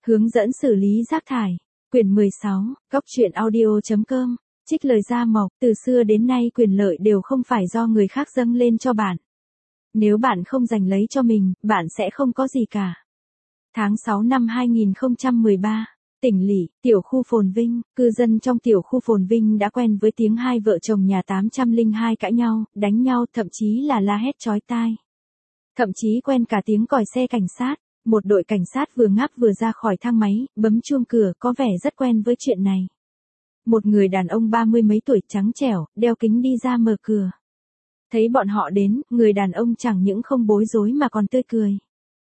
Hướng dẫn xử lý rác thải. Quyển 16, Góc truyện audio.com. Trích lời Gia Mộc, từ xưa đến nay quyền lợi đều không phải do người khác dâng lên cho bạn. Nếu bạn không giành lấy cho mình, bạn sẽ không có gì cả. Tháng 6 năm 2013, tỉnh lỵ, tiểu khu Phồn Vinh, cư dân trong tiểu khu Phồn Vinh đã quen với tiếng hai vợ chồng nhà 802 cãi nhau, đánh nhau, thậm chí là la hét chói tai. Thậm chí quen cả tiếng còi xe cảnh sát. Một đội cảnh sát vừa ngáp vừa ra khỏi thang máy, bấm chuông cửa, có vẻ rất quen với chuyện này. Một người đàn ông 30 mấy tuổi trắng trẻo, đeo kính đi ra mở cửa. Thấy bọn họ đến, người đàn ông chẳng những không bối rối mà còn tươi cười.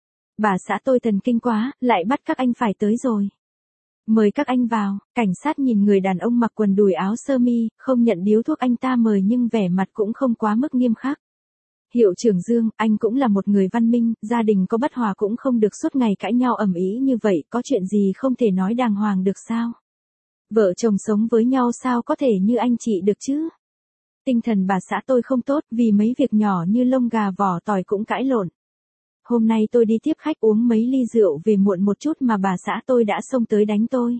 Bà xã tôi thần kinh quá, lại bắt các anh phải tới rồi. Mời các anh vào. Cảnh sát nhìn người đàn ông mặc quần đùi áo sơ mi, không nhận điếu thuốc anh ta mời nhưng vẻ mặt cũng không quá mức nghiêm khắc. Hiệu trưởng Dương, anh cũng là một người văn minh, gia đình có bất hòa cũng không được suốt ngày cãi nhau ầm ĩ như vậy, có chuyện gì không thể nói đàng hoàng được sao? Vợ chồng sống với nhau sao có thể như anh chị được chứ? Tinh thần bà xã tôi không tốt, vì mấy việc nhỏ như lông gà vỏ tỏi cũng cãi lộn. Hôm nay tôi đi tiếp khách uống mấy ly rượu về muộn một chút mà bà xã tôi đã xông tới đánh tôi.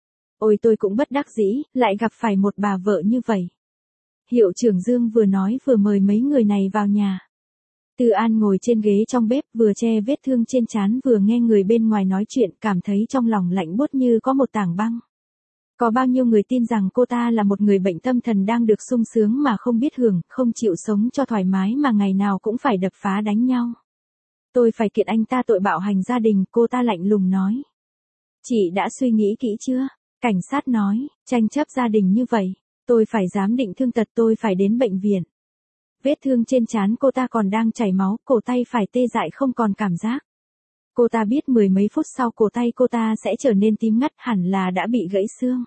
Ôi tôi cũng bất đắc dĩ, lại gặp phải một bà vợ như vậy. Hiệu trưởng Dương vừa nói vừa mời mấy người này vào nhà. Tư An ngồi trên ghế trong bếp vừa che vết thương trên trán vừa nghe người bên ngoài nói chuyện, cảm thấy trong lòng lạnh buốt như có một tảng băng. Có bao nhiêu người tin rằng cô ta là một người bệnh tâm thần đang được sung sướng mà không biết hưởng, không chịu sống cho thoải mái mà ngày nào cũng phải đập phá đánh nhau. Tôi phải kiện anh ta tội bạo hành gia đình, cô ta lạnh lùng nói. Chị đã suy nghĩ kỹ chưa? Cảnh sát nói, tranh chấp gia đình như vậy, tôi phải giám định thương tật, tôi phải đến bệnh viện. Vết thương trên trán cô ta còn đang chảy máu, cổ tay phải tê dại không còn cảm giác. Cô ta biết mười mấy phút sau cổ tay cô ta sẽ trở nên tím ngắt, hẳn là đã bị gãy xương.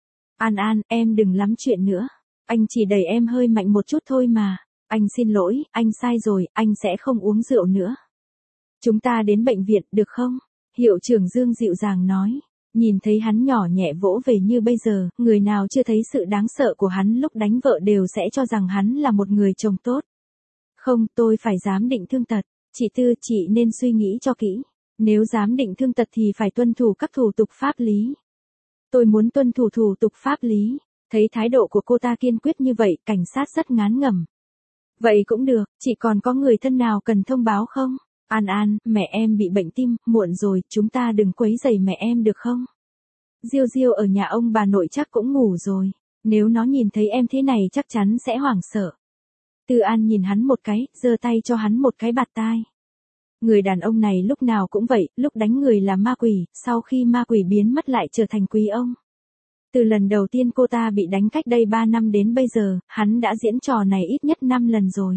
An An, em đừng lắm chuyện nữa. Anh chỉ đẩy em hơi mạnh một chút thôi mà. Anh xin lỗi, anh sai rồi, anh sẽ không uống rượu nữa. Chúng ta đến bệnh viện, được không? Hiệu trưởng Dương dịu dàng nói. Nhìn thấy hắn nhỏ nhẹ vỗ về như bây giờ, người nào chưa thấy sự đáng sợ của hắn lúc đánh vợ đều sẽ cho rằng hắn là một người chồng tốt. Không, tôi phải giám định thương tật. Chị Tư, chị nên suy nghĩ cho kỹ. Nếu giám định thương tật thì phải tuân thủ các thủ tục pháp lý. Tôi muốn tuân thủ thủ tục pháp lý. Thấy thái độ của cô ta kiên quyết như vậy, cảnh sát rất ngán ngẩm. Vậy cũng được, chị còn có người thân nào cần thông báo không? An An, mẹ em bị bệnh tim, muộn rồi, chúng ta đừng quấy rầy mẹ em được không? Diêu Diêu ở nhà ông bà nội chắc cũng ngủ rồi. Nếu nó nhìn thấy em thế này chắc chắn sẽ hoảng sợ. Tư An nhìn hắn một cái, giơ tay cho hắn một cái bạt tai. Người đàn ông này lúc nào cũng vậy, lúc đánh người là ma quỷ, sau khi ma quỷ biến mất lại trở thành quý ông. Từ lần đầu tiên cô ta bị đánh cách đây 3 năm đến bây giờ, hắn đã diễn trò này ít nhất 5 lần rồi.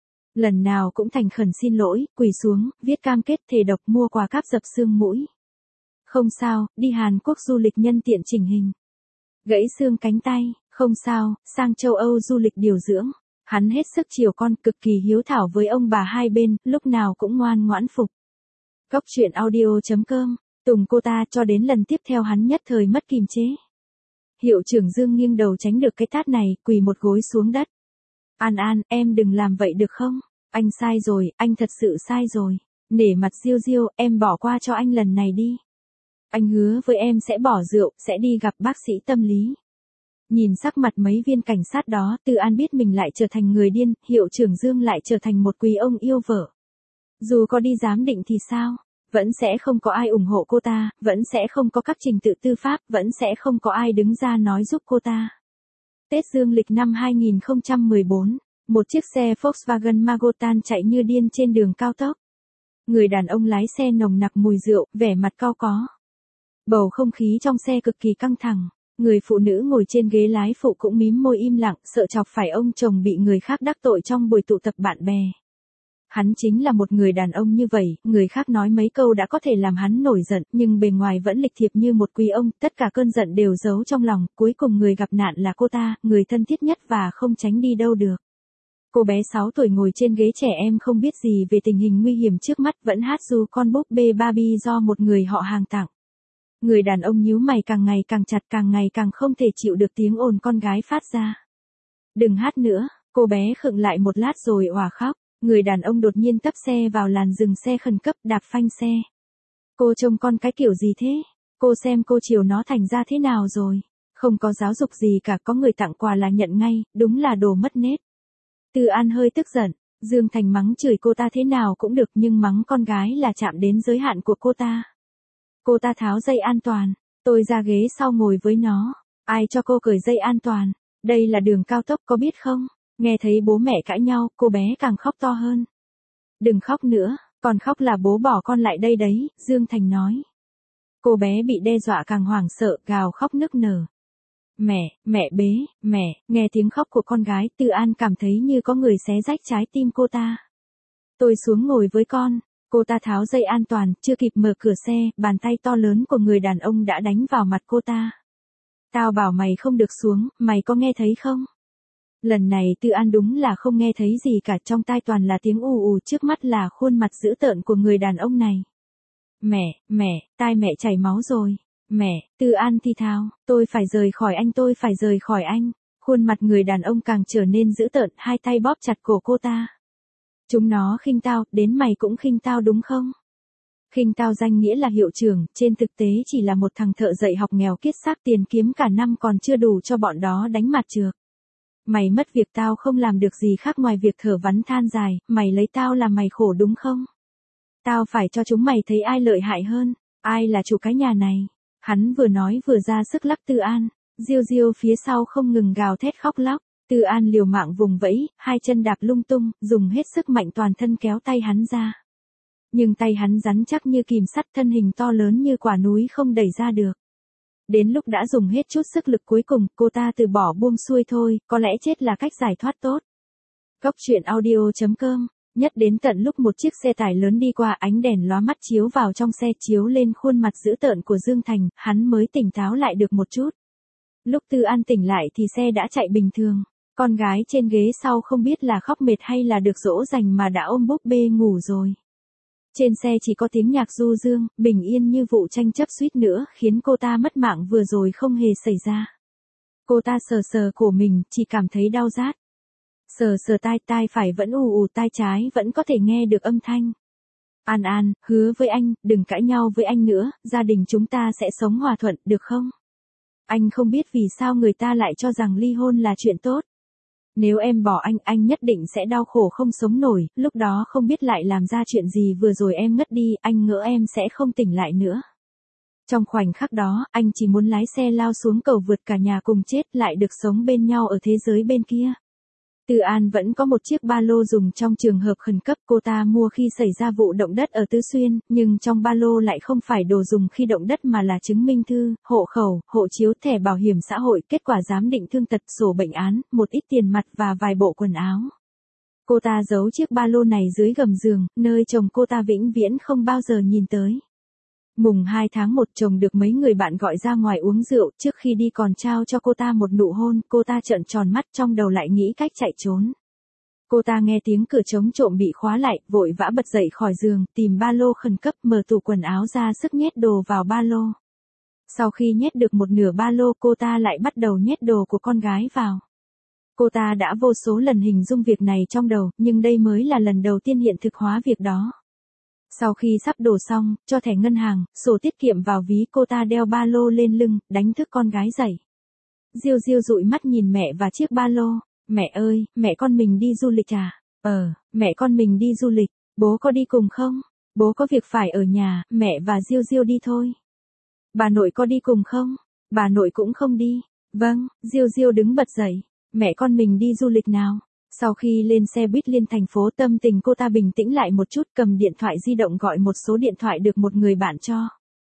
Lần nào cũng thành khẩn xin lỗi, quỳ xuống, viết cam kết thề độc, mua quà cáp dập xương mũi. Không sao, đi Hàn Quốc du lịch nhân tiện chỉnh hình. Gãy xương cánh tay, không sao, sang châu Âu du lịch điều dưỡng. Hắn hết sức chiều con, cực kỳ hiếu thảo với ông bà hai bên, lúc nào cũng ngoan ngoãn phục. Góc truyện audio.com, tùng cô ta cho đến lần tiếp theo hắn nhất thời mất kiềm chế. Hiệu trưởng Dương nghiêng đầu tránh được cái tát này, quỳ một gối xuống đất. An An, em đừng làm vậy được không? Anh sai rồi, anh thật sự sai rồi. Nể mặt Diêu Diêu, em bỏ qua cho anh lần này đi. Anh hứa với em sẽ bỏ rượu, sẽ đi gặp bác sĩ tâm lý. Nhìn sắc mặt mấy viên cảnh sát đó, Tư An biết mình lại trở thành người điên, hiệu trưởng Dương lại trở thành một quý ông yêu vợ. Dù có đi giám định thì sao? Vẫn sẽ không có ai ủng hộ cô ta, vẫn sẽ không có các trình tự tư pháp, vẫn sẽ không có ai đứng ra nói giúp cô ta. Tết dương lịch năm 2014, một chiếc xe Volkswagen Magotan chạy như điên trên đường cao tốc. Người đàn ông lái xe nồng nặc mùi rượu, vẻ mặt cau có. Bầu không khí trong xe cực kỳ căng thẳng. Người phụ nữ ngồi trên ghế lái phụ cũng mím môi im lặng, sợ chọc phải ông chồng bị người khác đắc tội trong buổi tụ tập bạn bè. Hắn chính là một người đàn ông như vậy, người khác nói mấy câu đã có thể làm hắn nổi giận, nhưng bề ngoài vẫn lịch thiệp như một quý ông, tất cả cơn giận đều giấu trong lòng, cuối cùng người gặp nạn là cô ta, người thân thiết nhất và không tránh đi đâu được. Cô bé 6 tuổi ngồi trên ghế trẻ em không biết gì về tình hình nguy hiểm trước mắt, vẫn hát ru con búp bê Barbie do một người họ hàng tặng. Người đàn ông nhíu mày càng ngày càng chặt, càng ngày càng không thể chịu được tiếng ồn con gái phát ra. Đừng hát nữa, cô bé khựng lại một lát rồi òa khóc. Người đàn ông đột nhiên tấp xe vào làn dừng xe khẩn cấp, đạp phanh xe. Cô trông con cái kiểu gì thế? Cô xem cô chiều nó thành ra thế nào rồi? Không có giáo dục gì cả, có người tặng quà là nhận ngay, đúng là đồ mất nết. Tư An hơi tức giận, Dương Thành mắng chửi cô ta thế nào cũng được nhưng mắng con gái là chạm đến giới hạn của cô ta. Cô ta tháo dây an toàn, tôi ra ghế sau ngồi với nó. Ai cho cô cởi dây an toàn? Đây là đường cao tốc có biết không? Nghe thấy bố mẹ cãi nhau, cô bé càng khóc to hơn. Đừng khóc nữa, còn khóc là bố bỏ con lại đây đấy, Dương Thành nói. Cô bé bị đe dọa càng hoảng sợ, gào khóc nức nở. Mẹ bế, nghe tiếng khóc của con gái, Tư An cảm thấy như có người xé rách trái tim cô ta. Tôi xuống ngồi với con, cô ta tháo dây an toàn, chưa kịp mở cửa xe, bàn tay to lớn của người đàn ông đã đánh vào mặt cô ta. Tao bảo mày không được xuống, mày có nghe thấy không? Lần này Tư An đúng là không nghe thấy gì cả, trong tai toàn là tiếng ù ù, trước mắt là khuôn mặt dữ tợn của người đàn ông này. Tai mẹ chảy máu rồi. Tư An thì thào, tôi phải rời khỏi anh, tôi phải rời khỏi anh. Khuôn mặt người đàn ông càng trở nên dữ tợn, hai tay bóp chặt cổ cô ta. Chúng nó khinh tao, đến mày cũng khinh tao đúng không? Khinh tao danh nghĩa là hiệu trưởng, trên thực tế chỉ là một thằng thợ dạy học nghèo kiết xác, tiền kiếm cả năm còn chưa đủ cho bọn đó đánh mặt trược. Mày mất việc tao không làm được gì khác ngoài việc thở vắn than dài, mày lấy tao làm mày khổ đúng không? Tao phải cho chúng mày thấy ai lợi hại hơn, ai là chủ cái nhà này. Hắn vừa nói vừa ra sức lắc Tư An, Diêu Diêu phía sau không ngừng gào thét khóc lóc. Tư An liều mạng vùng vẫy, hai chân đạp lung tung, dùng hết sức mạnh toàn thân kéo tay hắn ra. Nhưng tay hắn rắn chắc như kìm sắt, thân hình to lớn như quả núi không đẩy ra được. Đến lúc đã dùng hết chút sức lực cuối cùng, cô ta từ bỏ buông xuôi thôi, có lẽ chết là cách giải thoát tốt. Góc truyện audio.com. Nhất đến tận lúc một chiếc xe tải lớn đi qua, ánh đèn lóa mắt chiếu vào trong xe, chiếu lên khuôn mặt dữ tợn của Dương Thành, hắn mới tỉnh táo lại được một chút. Lúc Tư An tỉnh lại thì xe đã chạy bình thường. Con gái trên ghế sau không biết là khóc mệt hay là được dỗ dành mà đã ôm búp bê ngủ rồi. Trên xe chỉ có tiếng nhạc du dương, bình yên như vụ tranh chấp suýt nữa khiến cô ta mất mạng vừa rồi không hề xảy ra. Cô ta sờ sờ cổ mình, chỉ cảm thấy đau rát. Sờ sờ tai phải vẫn ù ù, tai trái vẫn có thể nghe được âm thanh. An, hứa với anh, đừng cãi nhau với anh nữa, gia đình chúng ta sẽ sống hòa thuận, được không? Anh không biết vì sao người ta lại cho rằng ly hôn là chuyện tốt. Nếu em bỏ anh nhất định sẽ đau khổ không sống nổi, lúc đó không biết lại làm ra chuyện gì, vừa rồi em ngất đi, anh ngỡ em sẽ không tỉnh lại nữa. Trong khoảnh khắc đó, anh chỉ muốn lái xe lao xuống cầu vượt cả nhà cùng chết, lại được sống bên nhau ở thế giới bên kia. Tư An vẫn có một chiếc ba lô dùng trong trường hợp khẩn cấp, cô ta mua khi xảy ra vụ động đất ở Tứ Xuyên, nhưng trong ba lô lại không phải đồ dùng khi động đất mà là chứng minh thư, hộ khẩu, hộ chiếu, thẻ bảo hiểm xã hội, kết quả giám định thương tật, sổ bệnh án, một ít tiền mặt và vài bộ quần áo. Cô ta giấu chiếc ba lô này dưới gầm giường, nơi chồng cô ta vĩnh viễn không bao giờ nhìn tới. Mùng 2 tháng 1 chồng được mấy người bạn gọi ra ngoài uống rượu, trước khi đi còn trao cho cô ta một nụ hôn, cô ta trợn tròn mắt, trong đầu lại nghĩ cách chạy trốn. Cô ta nghe tiếng cửa chống trộm bị khóa lại, vội vã bật dậy khỏi giường, tìm ba lô khẩn cấp, mở tủ quần áo ra sức nhét đồ vào ba lô. Sau khi nhét được một nửa ba lô, cô ta lại bắt đầu nhét đồ của con gái vào. Cô ta đã vô số lần hình dung việc này trong đầu, nhưng đây mới là lần đầu tiên hiện thực hóa việc đó. Sau khi sắp đổ xong, cho thẻ ngân hàng, sổ tiết kiệm vào ví, cô ta đeo ba lô lên lưng, đánh thức con gái dậy. Diêu Diêu dụi mắt nhìn mẹ và chiếc ba lô. Mẹ ơi, mẹ con mình đi du lịch à? Mẹ con mình đi du lịch, bố có đi cùng không? Bố có việc phải ở nhà, mẹ và Diêu Diêu đi thôi. Bà nội có đi cùng không? Bà nội cũng không đi. Vâng, Diêu Diêu đứng bật dậy. Mẹ con mình đi du lịch nào? Sau khi lên xe buýt liên thành phố, tâm tình cô ta bình tĩnh lại một chút, cầm điện thoại di động gọi một số điện thoại được một người bạn cho.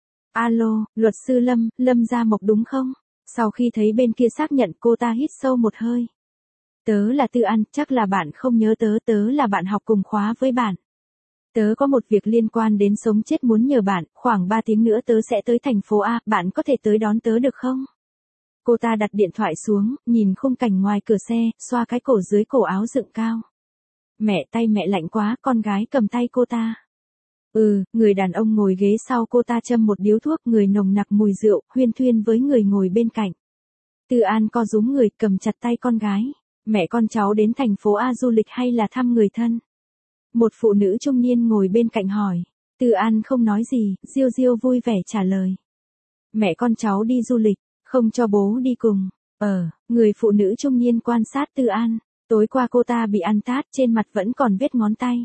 Alo, luật sư Lâm Gia Mộc đúng không? Sau khi thấy bên kia xác nhận, cô ta hít sâu một hơi. Tớ là Tư An, chắc là bạn không nhớ tớ là bạn học cùng khóa với bạn. Tớ có một việc liên quan đến sống chết muốn nhờ bạn, khoảng 3 tiếng nữa tớ sẽ tới thành phố A, bạn có thể tới đón tớ được không? Cô ta đặt điện thoại xuống, nhìn khung cảnh ngoài cửa xe, xoa cái cổ dưới cổ áo dựng cao. Tay mẹ lạnh quá, con gái cầm tay cô ta. Người đàn ông ngồi ghế sau cô ta châm một điếu thuốc, người nồng nặc mùi rượu, huyên thuyên với người ngồi bên cạnh. Tư An co rúm người, cầm chặt tay con gái. Mẹ con cháu đến thành phố A du lịch hay là thăm người thân? Một phụ nữ trung niên ngồi bên cạnh hỏi. Tư An không nói gì, Diêu Diêu vui vẻ trả lời. Mẹ con cháu đi du lịch, không cho bố đi cùng. Người phụ nữ trung niên quan sát Tư An. Tối qua cô ta bị ăn tát, trên mặt vẫn còn vết ngón tay.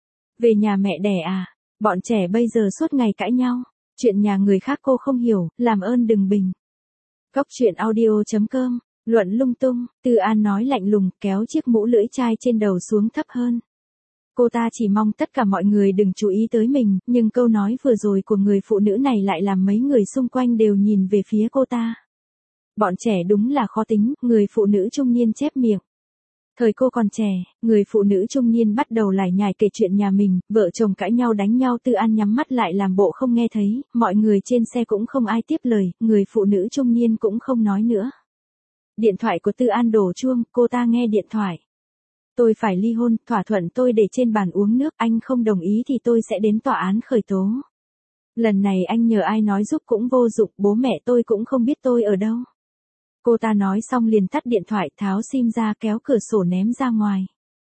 Về nhà mẹ đẻ à? Bọn trẻ bây giờ suốt ngày cãi nhau. Chuyện nhà người khác cô không hiểu, làm ơn đừng bình. Góc chuyện audio.com. Luận lung tung, Tư An nói lạnh lùng, kéo chiếc mũ lưỡi chai trên đầu xuống thấp hơn. Cô ta chỉ mong tất cả mọi người đừng chú ý tới mình, nhưng câu nói vừa rồi của người phụ nữ này lại làm mấy người xung quanh đều nhìn về phía cô ta. Bọn trẻ đúng là khó tính, người phụ nữ trung niên chép miệng. Thời cô còn trẻ, người phụ nữ trung niên bắt đầu lải nhải kể chuyện nhà mình, vợ chồng cãi nhau đánh nhau. Tư An nhắm mắt lại làm bộ không nghe thấy, mọi người trên xe cũng không ai tiếp lời, người phụ nữ trung niên cũng không nói nữa. Điện thoại của Tư An đổ chuông, cô ta nghe điện thoại. Tôi phải ly hôn, thỏa thuận tôi để trên bàn uống nước, anh không đồng ý thì tôi sẽ đến tòa án khởi tố. Lần này anh nhờ ai nói giúp cũng vô dụng, bố mẹ tôi cũng không biết tôi ở đâu. Cô ta nói xong liền tắt điện thoại, tháo sim ra, kéo cửa sổ ném ra ngoài.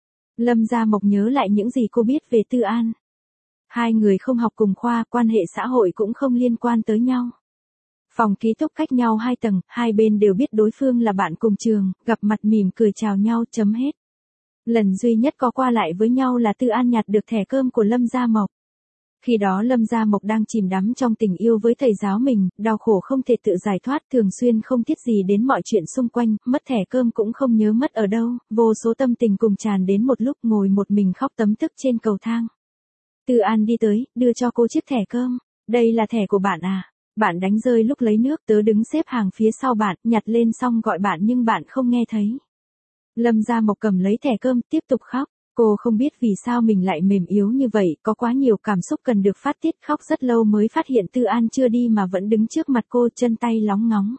Lâm Gia Mộc nhớ lại những gì cô biết về Tư An. Hai người không học cùng khoa, quan hệ xã hội cũng không liên quan tới nhau. Phòng ký túc cách nhau 2 tầng, hai bên đều biết đối phương là bạn cùng trường, gặp mặt mỉm cười chào nhau, chấm hết. Lần duy nhất có qua lại với nhau là Tư An nhặt được thẻ cơm của Lâm Gia Mộc. Khi đó Lâm Gia Mộc đang chìm đắm trong tình yêu với thầy giáo mình, đau khổ không thể tự giải thoát, thường xuyên không thiết gì đến mọi chuyện xung quanh, mất thẻ cơm cũng không nhớ mất ở đâu, vô số tâm tình cùng tràn đến một lúc, ngồi một mình khóc tấm tức trên cầu thang. Tư An đi tới, đưa cho cô chiếc thẻ cơm. Đây là thẻ của bạn à? Bạn đánh rơi lúc lấy nước, tớ đứng xếp hàng phía sau bạn, nhặt lên xong gọi bạn nhưng bạn không nghe thấy. Lâm Gia Mộc cầm lấy thẻ cơm, tiếp tục khóc. Cô không biết vì sao mình lại mềm yếu như vậy, có quá nhiều cảm xúc cần được phát tiết, khóc rất lâu mới phát hiện Tư An chưa đi mà vẫn đứng trước mặt cô, chân tay lóng ngóng.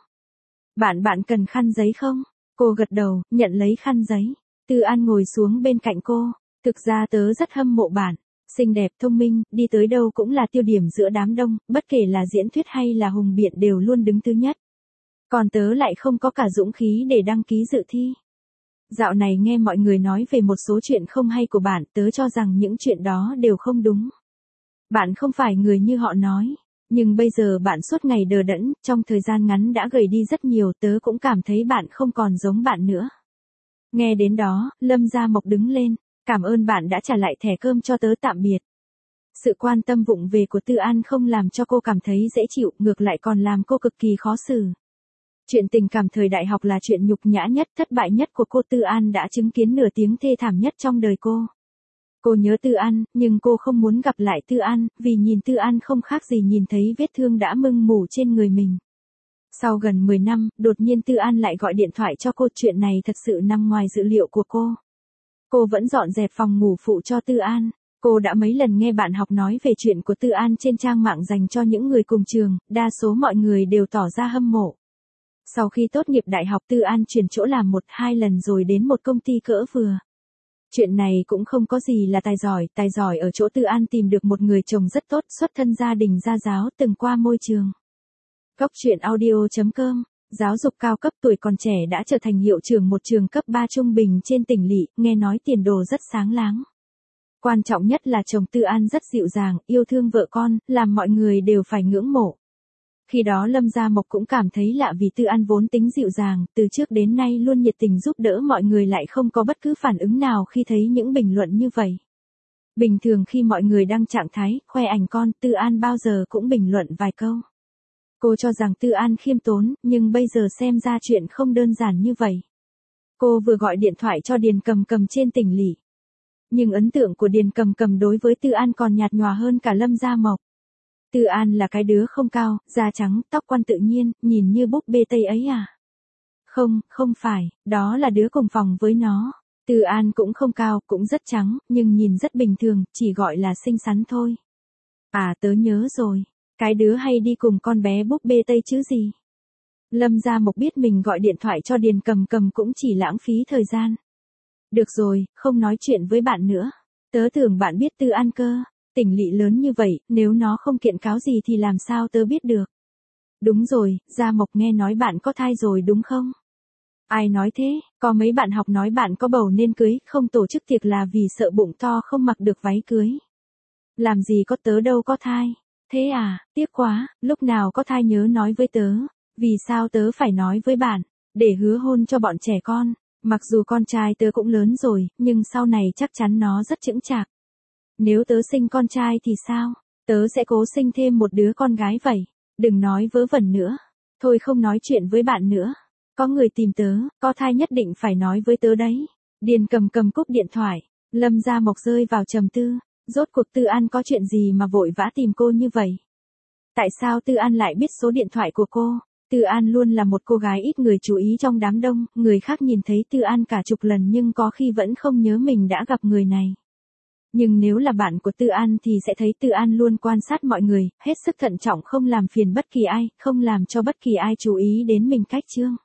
Bạn cần khăn giấy không? Cô gật đầu, nhận lấy khăn giấy. Tư An ngồi xuống bên cạnh cô. Thực ra tớ rất hâm mộ bạn. Xinh đẹp, thông minh, đi tới đâu cũng là tiêu điểm giữa đám đông, bất kể là diễn thuyết hay là hùng biện đều luôn đứng thứ nhất. Còn tớ lại không có cả dũng khí để đăng ký dự thi. Dạo này nghe mọi người nói về một số chuyện không hay của bạn, tớ cho rằng những chuyện đó đều không đúng. Bạn không phải người như họ nói, nhưng bây giờ bạn suốt ngày đờ đẫn, trong thời gian ngắn đã gầy đi rất nhiều, tớ cũng cảm thấy bạn không còn giống bạn nữa. Nghe đến đó, Lâm Gia Mộc đứng lên, cảm ơn bạn đã trả lại thẻ cơm cho tớ, tạm biệt. Sự quan tâm vụng về của Tư An không làm cho cô cảm thấy dễ chịu, ngược lại còn làm cô cực kỳ khó xử. Chuyện tình cảm thời đại học là chuyện nhục nhã nhất, thất bại nhất của cô. Tư An đã chứng kiến nửa tiếng thê thảm nhất trong đời cô. Cô nhớ Tư An, nhưng cô không muốn gặp lại Tư An, vì nhìn Tư An không khác gì nhìn thấy vết thương đã mưng mủ trên người mình. Sau gần 10 năm, đột nhiên Tư An lại gọi điện thoại cho cô, chuyện này thật sự nằm ngoài dự liệu của cô. Cô vẫn dọn dẹp phòng ngủ phụ cho Tư An. Cô đã mấy lần nghe bạn học nói về chuyện của Tư An trên trang mạng dành cho những người cùng trường, đa số mọi người đều tỏ ra hâm mộ. Sau khi tốt nghiệp đại học, Tư An chuyển chỗ làm 1-2 lần rồi đến một công ty cỡ vừa. Chuyện này cũng không có gì là tài giỏi ở chỗ Tư An tìm được một người chồng rất tốt, xuất thân gia đình gia giáo, từng qua môi trường. Góc chuyện audio.com. Giáo dục cao cấp, tuổi còn trẻ đã trở thành hiệu trưởng một trường cấp 3 trung bình trên tỉnh lỵ, nghe nói tiền đồ rất sáng láng. Quan trọng nhất là chồng Tư An rất dịu dàng, yêu thương vợ con, làm mọi người đều phải ngưỡng mộ. Khi đó Lâm Gia Mộc cũng cảm thấy lạ vì Tư An vốn tính dịu dàng, từ trước đến nay luôn nhiệt tình giúp đỡ mọi người, lại không có bất cứ phản ứng nào khi thấy những bình luận như vậy. Bình thường khi mọi người đăng trạng thái, khoe ảnh con, Tư An bao giờ cũng bình luận vài câu. Cô cho rằng Tư An khiêm tốn, nhưng bây giờ xem ra chuyện không đơn giản như vậy. Cô vừa gọi điện thoại cho Điền Cầm Cầm trên tỉnh lỵ. Nhưng ấn tượng của Điền Cầm Cầm đối với Tư An còn nhạt nhòa hơn cả Lâm Gia Mộc. Tư An là cái đứa không cao, da trắng, tóc quăn tự nhiên, nhìn như búp bê Tây ấy à? Không phải, đó là đứa cùng phòng với nó. Tư An cũng không cao, cũng rất trắng, nhưng nhìn rất bình thường, chỉ gọi là xinh xắn thôi. À, tớ nhớ rồi, cái đứa hay đi cùng con bé búp bê Tây chứ gì. Lâm Gia Mộc biết mình gọi điện thoại cho Điền Cầm Cầm cũng chỉ lãng phí thời gian. Được rồi, không nói chuyện với bạn nữa. Tớ tưởng bạn biết Tư An cơ. Tỉnh lỵ lớn như vậy, nếu nó không kiện cáo gì thì làm sao tớ biết được. Đúng rồi, Gia Mộc, nghe nói bạn có thai rồi đúng không? Ai nói thế, có mấy bạn học nói bạn có bầu nên cưới, không tổ chức tiệc là vì sợ bụng to không mặc được váy cưới. Làm gì có, tớ đâu có thai. Thế à, tiếc quá, lúc nào có thai nhớ nói với tớ. Vì sao tớ phải nói với bạn? Để hứa hôn cho bọn trẻ con. Mặc dù con trai tớ cũng lớn rồi, nhưng sau này chắc chắn nó rất chững chạc. Nếu tớ sinh con trai thì sao? Tớ sẽ cố sinh thêm một đứa con gái vậy. Đừng nói vớ vẩn nữa. Thôi không nói chuyện với bạn nữa. Có người tìm tớ, có thai nhất định phải nói với tớ đấy. Điền cầm cúp điện thoại. Lâm Gia Mộc rơi vào trầm tư. Rốt cuộc Tư An có chuyện gì mà vội vã tìm cô như vậy? Tại sao Tư An lại biết số điện thoại của cô? Tư An luôn là một cô gái ít người chú ý trong đám đông, người khác nhìn thấy Tư An cả chục lần nhưng có khi vẫn không nhớ mình đã gặp người này. Nhưng nếu là bạn của Tư An thì sẽ thấy Tư An luôn quan sát mọi người, hết sức thận trọng không làm phiền bất kỳ ai, không làm cho bất kỳ ai chú ý đến mình cách chương.